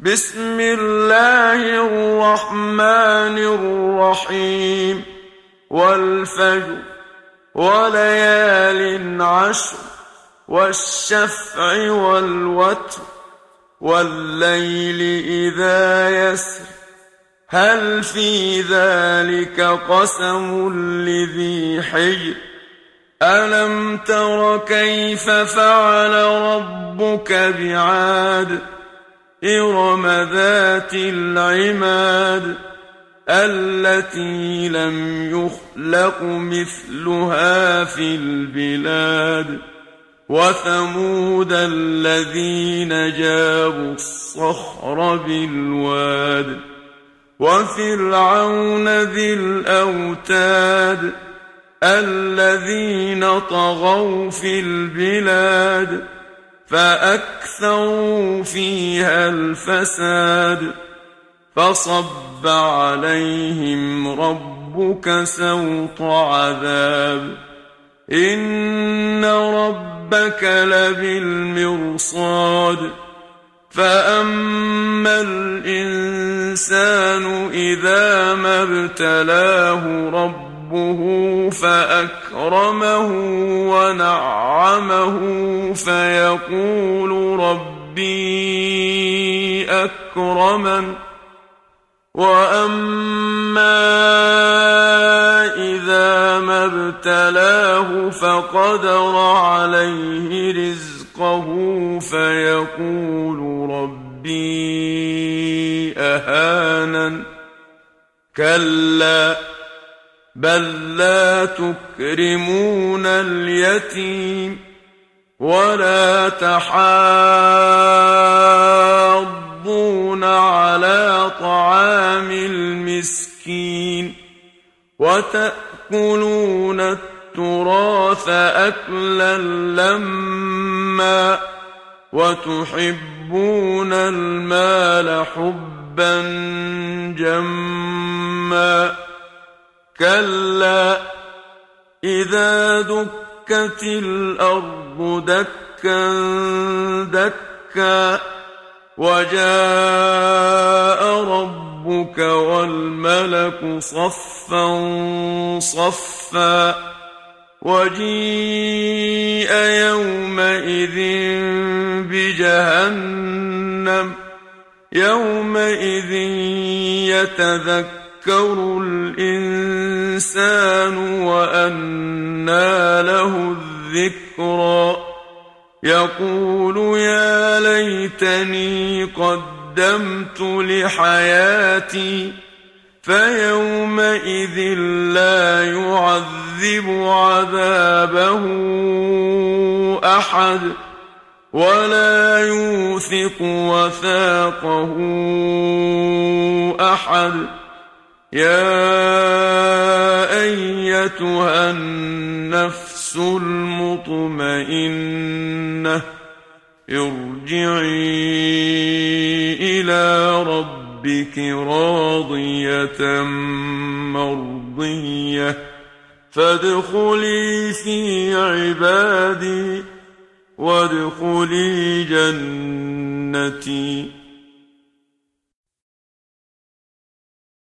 بسم الله الرحمن الرحيم والفجر وليال عشر والشفع والوتر والليل إذا يسر هل في ذلك قسم لذي حجر ألم تر كيف فعل ربك بعاد إرم ذات العماد التي لم يخلق مثلها في البلاد وثمود الذين جابوا الصخر بالواد وفرعون ذي الأوتاد الذين طغوا في البلاد فأكثروا فيها الفساد فصب عليهم ربك سوط عذاب إن ربك لبالمرصاد فأما الإنسان إذا ما ابتلاه ربه فأكرمه ونعمه فيقول ربي أكرمن وأما إذا ما ابتلاه فقدر عليه رزقه فيقول ربي أهانن كلا بل لا تكرمون اليتيم ولا تحاضون على طعام المسكين وتأكلون التراث أكلا لما وتحبون المال حبا جما كلا إذا دكت الأرض دكا دكا وجاء ربك والملك صفا صفا وجيء يومئذ بجهنم يومئذ يتذكر الإنسان وأنى له الذكرى يقول يا ليتني قدمت لحياتي فيومئذ لا يعذب عذابه أحد ولا يوثق وثاقه أحد يا أيتها النفس المطمئنة ارجعي إلى ربك راضية مرضية فادخلي في عبادي وادخلي جنتي